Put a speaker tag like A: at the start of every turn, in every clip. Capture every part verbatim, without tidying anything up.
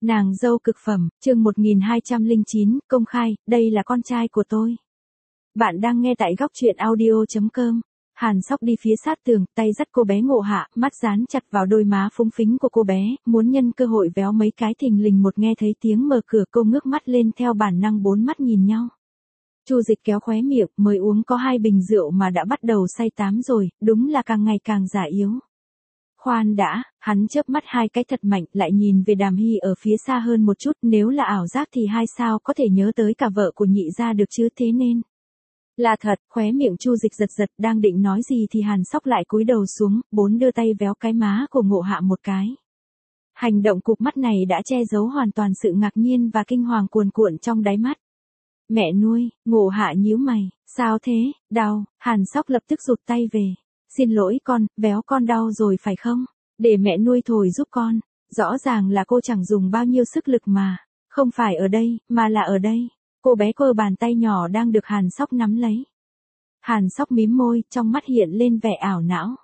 A: Nàng dâu cực phẩm, chương một nghìn hai trăm lẻ chín, công khai, đây là con trai của tôi. Bạn đang nghe tại góc truyện audio chấm com. Hàn Sóc đi phía sát tường, tay dắt cô bé Ngộ Hạ, mắt dán chặt vào đôi má phúng phính của cô bé, muốn nhân cơ hội véo mấy cái. Thình lình một nghe thấy tiếng mở cửa, cô ngước mắt lên, theo bản năng bốn mắt nhìn nhau. Chu Dịch kéo khóe miệng, mới uống có hai bình rượu mà đã bắt đầu say tám rồi, đúng là càng ngày càng già yếu. Khoan đã, hắn chớp mắt hai cái thật mạnh, lại nhìn về Đàm Hy ở phía xa hơn một chút, nếu là ảo giác thì hai sao có thể nhớ tới cả vợ của nhị gia được chứ, thế nên là thật. Khóe miệng Chu Dịch giật giật, đang định nói gì thì Hàn Sóc lại cúi đầu xuống, bốn đưa tay véo cái má của Ngộ Hạ một cái. Hành động cụp mắt này đã che giấu hoàn toàn sự ngạc nhiên và kinh hoàng cuồn cuộn trong đáy mắt. Mẹ nuôi, Ngộ Hạ nhíu mày, sao thế, đau? Hàn Sóc lập tức rụt tay về. Xin lỗi con, véo con đau rồi phải không? Để mẹ nuôi thổi giúp con. Rõ ràng là cô chẳng dùng bao nhiêu sức lực mà. Không phải ở đây, mà là ở đây. Cô bé cơ bàn tay nhỏ đang được Hàn Sóc nắm lấy. Hàn Sóc mím môi, trong mắt hiện lên vẻ ảo não.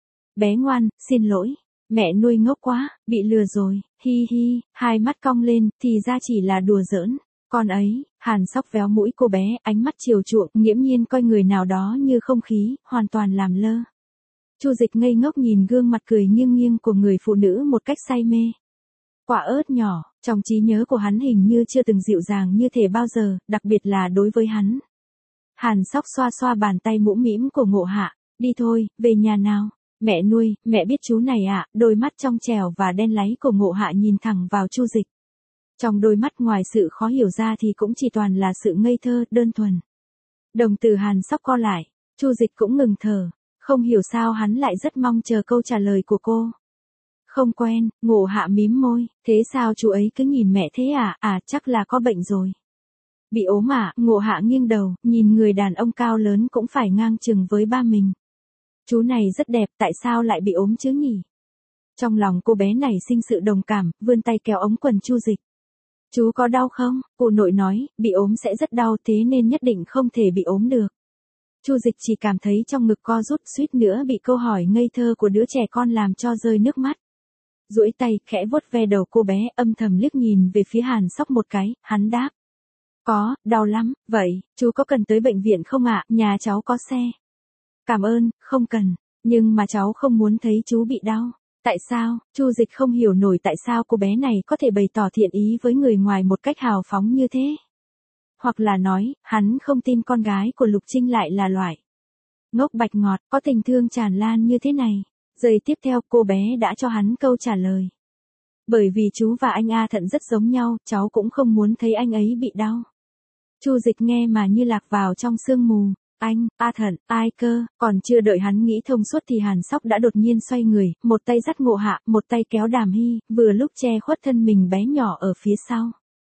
A: Bé ngoan, xin lỗi. Mẹ nuôi ngốc quá, bị lừa rồi, hi hi, hai mắt cong lên, thì ra chỉ là đùa giỡn. Con ấy, Hàn Sóc véo mũi cô bé, ánh mắt chiều chuộng, nghiễm nhiên coi người nào đó như không khí, hoàn toàn làm lơ. Chu Dịch ngây ngốc nhìn gương mặt cười nghiêng nghiêng của người phụ nữ một cách say mê. Quả ớt nhỏ, trong trí nhớ của hắn hình như chưa từng dịu dàng như thể bao giờ, đặc biệt là đối với hắn. Hàn Sóc xoa xoa bàn tay mũm mĩm của Ngộ Hạ, đi thôi, về nhà nào. Mẹ nuôi, mẹ biết chú này ạ. À? Đôi mắt trong trẻo và đen láy của Ngộ Hạ nhìn thẳng vào Chu Dịch. Trong đôi mắt ngoài sự khó hiểu ra thì cũng chỉ toàn là sự ngây thơ, đơn thuần. Đồng tử Hàn Sóc co lại, Chu Dịch cũng ngừng thở. Không hiểu sao hắn lại rất mong chờ câu trả lời của cô. Không quen, Ngộ Hạ mím môi, thế sao chú ấy cứ nhìn mẹ thế à, à chắc là có bệnh rồi. Bị ốm à, Ngộ Hạ nghiêng đầu, nhìn người đàn ông cao lớn cũng phải ngang chừng với ba mình. Chú này rất đẹp, tại sao lại bị ốm chứ nhỉ? Trong lòng cô bé này sinh sự đồng cảm, vươn tay kéo ống quần Chu Dịch. Chú có đau không? Cụ nội nói, bị ốm sẽ rất đau, thế nên nhất định không thể bị ốm được. Chu Dịch chỉ cảm thấy trong ngực co rút, suýt nữa bị câu hỏi ngây thơ của đứa trẻ con làm cho rơi nước mắt. Duỗi tay, khẽ vuốt ve đầu cô bé, âm thầm liếc nhìn về phía Hàn Sóc một cái, hắn đáp. Có, đau lắm, vậy, chú có cần tới bệnh viện không ạ, nhà cháu có xe. Cảm ơn, không cần, nhưng mà cháu không muốn thấy chú bị đau. Tại sao? Chu Dịch không hiểu nổi tại sao cô bé này có thể bày tỏ thiện ý với người ngoài một cách hào phóng như thế. Hoặc là nói, hắn không tin con gái của Lục Trinh lại là loại ngốc bạch ngọt, có tình thương tràn lan như thế này. Giây tiếp theo, cô bé đã cho hắn câu trả lời. Bởi vì chú và anh A Thận rất giống nhau, cháu cũng không muốn thấy anh ấy bị đau. Chu Dịch nghe mà như lạc vào trong sương mù. Anh, A Thận, ai cơ? Còn chưa đợi hắn nghĩ thông suốt thì Hàn Sóc đã đột nhiên xoay người, một tay dắt Ngộ Hạ, một tay kéo Đàm Hy, vừa lúc che khuất thân mình bé nhỏ ở phía sau.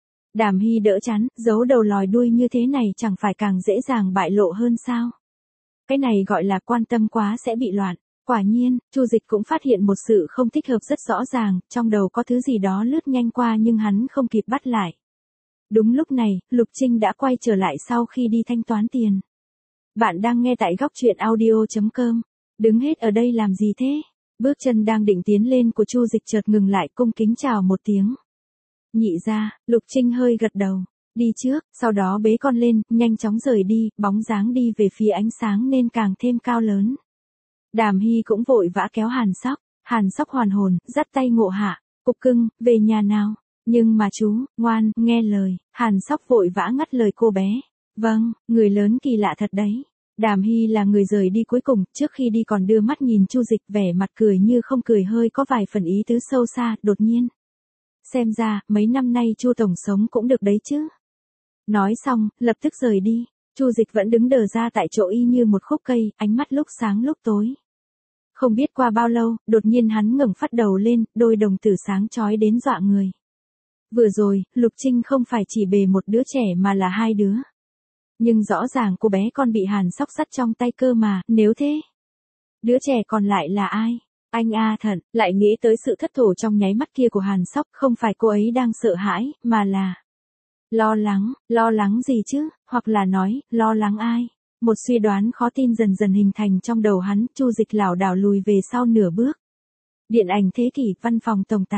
A: Đàm Hy đỡ chắn, giấu đầu lòi đuôi như thế này chẳng phải càng dễ dàng bại lộ hơn sao? Cái này gọi là quan tâm quá sẽ bị loạn. Quả nhiên, Chu Dịch cũng phát hiện một sự không thích hợp rất rõ ràng, trong đầu có thứ gì đó lướt nhanh qua nhưng hắn không kịp bắt lại. Đúng lúc này, Lục Trinh đã quay trở lại sau khi đi thanh toán tiền. Bạn đang nghe tại góc truyện audio chấm com. Đứng hết ở đây làm gì thế? Bước chân đang định tiến lên của Chu Dịch chợt ngừng lại, cung kính chào một tiếng. Nhị gia. Lục Trinh hơi gật đầu. Đi trước, sau đó bế con lên, nhanh chóng rời đi, bóng dáng đi về phía ánh sáng nên càng thêm cao lớn. Đàm Hy cũng vội vã kéo Hàn Sóc. Hàn Sóc hoàn hồn, dắt tay Ngộ Hạ. Cục cưng, về nhà nào. Nhưng mà chú, ngoan, nghe lời. Hàn Sóc vội vã ngắt lời cô bé. Vâng, người lớn kỳ lạ thật đấy. Đàm Hy là người rời đi cuối cùng, trước khi đi còn đưa mắt nhìn Chu Dịch, vẻ mặt cười như không cười, hơi có vài phần ý tứ sâu xa. Đột nhiên, xem ra, mấy năm nay Chu tổng sống cũng được đấy chứ. Nói xong, lập tức rời đi. Chu Dịch vẫn đứng đờ ra tại chỗ y như một khúc cây, ánh mắt lúc sáng lúc tối. Không biết qua bao lâu, đột nhiên hắn ngẩng phát đầu lên, đôi đồng tử sáng chói đến dọa người. Vừa rồi, Lục Trinh không phải chỉ bề một đứa trẻ mà là hai đứa. Nhưng rõ ràng cô bé con bị Hàn Sóc dắt trong tay cơ mà, nếu thế, đứa trẻ còn lại là ai? Anh A Thận. Lại nghĩ tới sự thất thổ trong nháy mắt kia của Hàn Sóc, không phải cô ấy đang sợ hãi, mà là lo lắng. Lo lắng gì chứ? Hoặc là nói, lo lắng ai? Một suy đoán khó tin dần dần hình thành trong đầu hắn. Chu Dịch lảo đảo lùi về sau nửa bước. Điện ảnh thế kỷ, văn phòng tổng tài.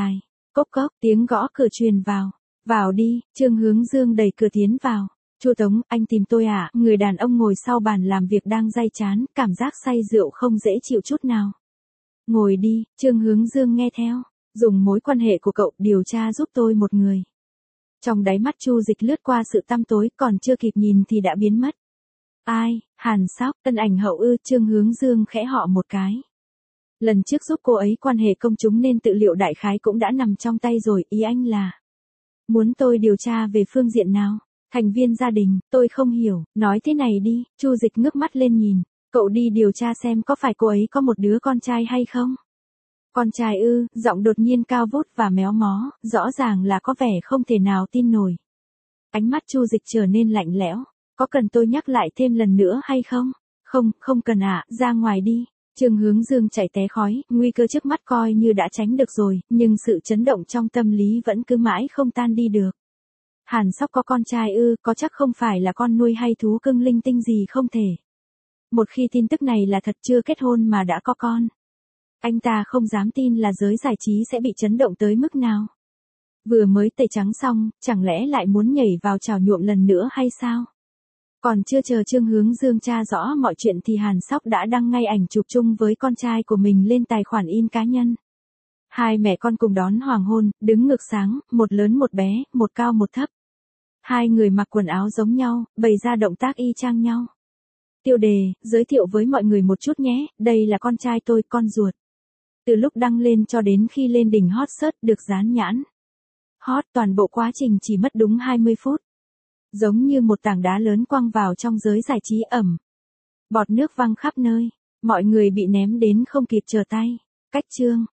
A: Cốc cốc, tiếng gõ cửa truyền vào. Vào đi, Trương Hướng Dương đẩy cửa tiến vào. Chu Tống, anh tìm tôi à? Người đàn ông ngồi sau bàn làm việc đang day chán, cảm giác say rượu không dễ chịu chút nào. Ngồi đi, Trương Hướng Dương nghe theo. Dùng mối quan hệ của cậu điều tra giúp tôi một người. Trong đáy mắt Chu Dịch lướt qua sự tăm tối, còn chưa kịp nhìn thì đã biến mất. Ai? Hàn Sóc, Tân Ảnh Hậu ư? Trương Hướng Dương khẽ họ một cái. Lần trước giúp cô ấy quan hệ công chúng nên tự liệu đại khái cũng đã nằm trong tay rồi, ý anh là muốn tôi điều tra về phương diện nào? Thành viên gia đình, tôi không hiểu, nói thế này đi. Chu Dịch ngước mắt lên nhìn, cậu đi điều tra xem có phải cô ấy có một đứa con trai hay không? Con trai ư? Giọng đột nhiên cao vút và méo mó, rõ ràng là có vẻ không thể nào tin nổi. Ánh mắt Chu Dịch trở nên lạnh lẽo, có cần tôi nhắc lại thêm lần nữa hay không? Không, không cần ạ, à, ra ngoài đi. Trương Hướng Dương chảy té khói, nguy cơ trước mắt coi như đã tránh được rồi, nhưng sự chấn động trong tâm lý vẫn cứ mãi không tan đi được. Hàn Sóc có con trai ư? Có chắc không phải là con nuôi hay thú cưng linh tinh gì không thể. Một khi tin tức này là thật, chưa kết hôn mà đã có con. Anh ta không dám tin là giới giải trí sẽ bị chấn động tới mức nào. Vừa mới tẩy trắng xong, chẳng lẽ lại muốn nhảy vào chảo nhuộm lần nữa hay sao? Còn chưa chờ Trương Hướng Dương tra rõ mọi chuyện thì Hàn Sóc đã đăng ngay ảnh chụp chung với con trai của mình lên tài khoản in cá nhân. Hai mẹ con cùng đón hoàng hôn, đứng ngược sáng, một lớn một bé, một cao một thấp. Hai người mặc quần áo giống nhau, bày ra động tác y chang nhau. Tiêu đề, giới thiệu với mọi người một chút nhé, đây là con trai tôi, con ruột. Từ lúc đăng lên cho đến khi lên đỉnh hot search được dán nhãn hot, toàn bộ quá trình chỉ mất đúng hai mươi phút. Giống như một tảng đá lớn quăng vào trong giới giải trí ẩm. Bọt nước văng khắp nơi, mọi người bị ném đến không kịp trở tay. Cách chương